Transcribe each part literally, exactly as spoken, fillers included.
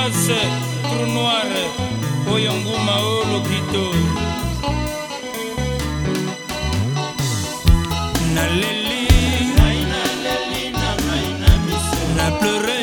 face trou noir oyo nguma o lokito naleli na pleure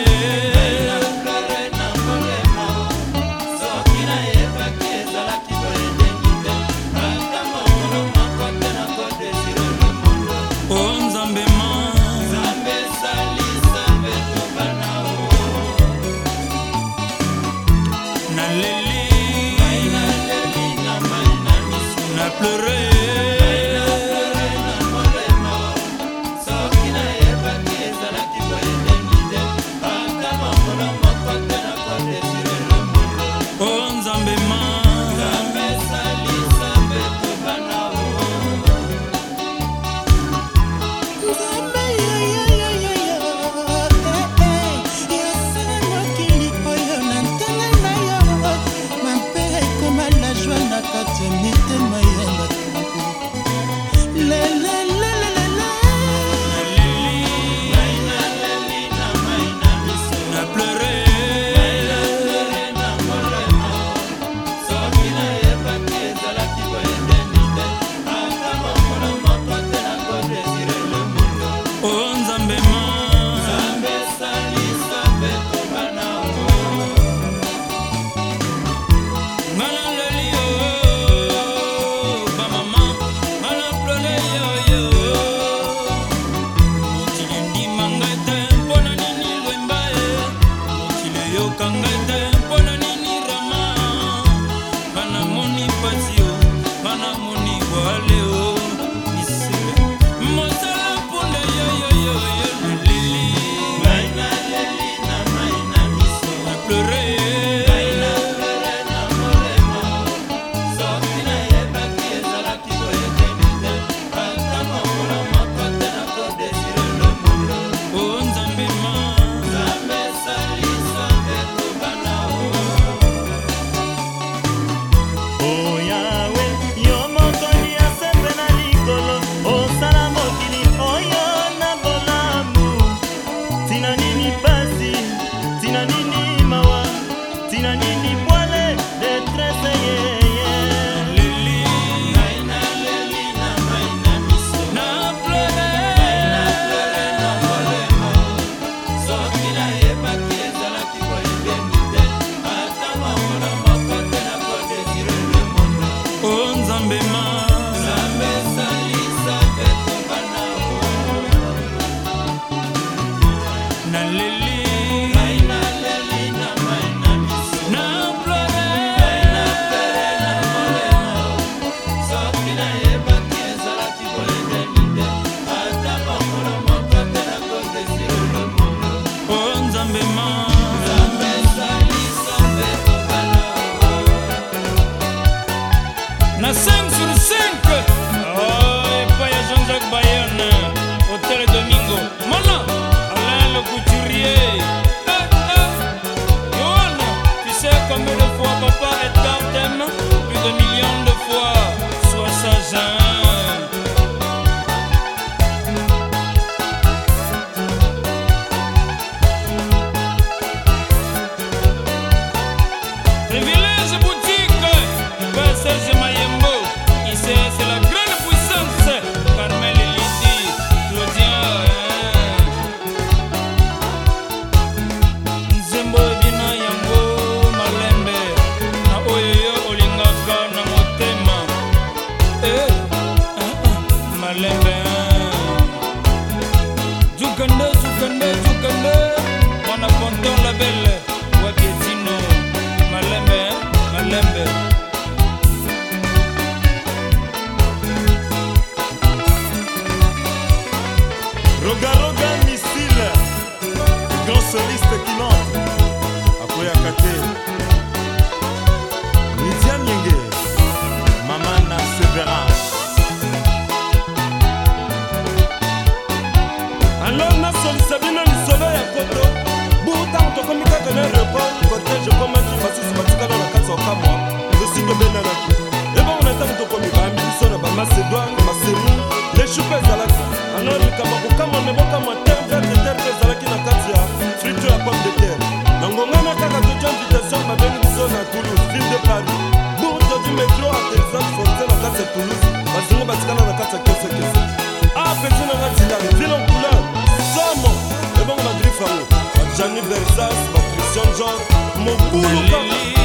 na cinq sur cinq. Oh, et pas ya Jean-Jacques Bayonne, Hôtel Domingo. Mana, Alain le couturier. Eh, eh. Yoann, tu sais combien de fois papa Edgar t'aime? Plus de millions de fois. Sois sage. Privilège boutique, Serge Mayembo, ici c'est la grande puissance. Carmel Lidi, Claudia, Nzembo Bina Yango, Malembe, na Oyoyo Olingaka na Motema. Eh, Malembe, Djukande, Djukande, Djukande, Mwana Ponton la belle, Wakietino, Malembe, Malembe. Roga Roga missile, grand soliste qui monte. Après à côté, Lydia Nyenge, Mamana Sévérance. Alors na soliste bino lisolo ya koto. Buta tokomi kaka na report, cortège comme qui passe sur batika na katso kamwa. Je suis que benanaki. Et bon on attend tokomi ba ambition na ba Macédoine, Macédoine, les choupes zalaki. Alors le kabako kama neboka ma terre verte terre zalaki na kati ya friture ya pomme de terre. Nango ngana kaka to jambita Texas, ba Christian John, Mobulu Kaka.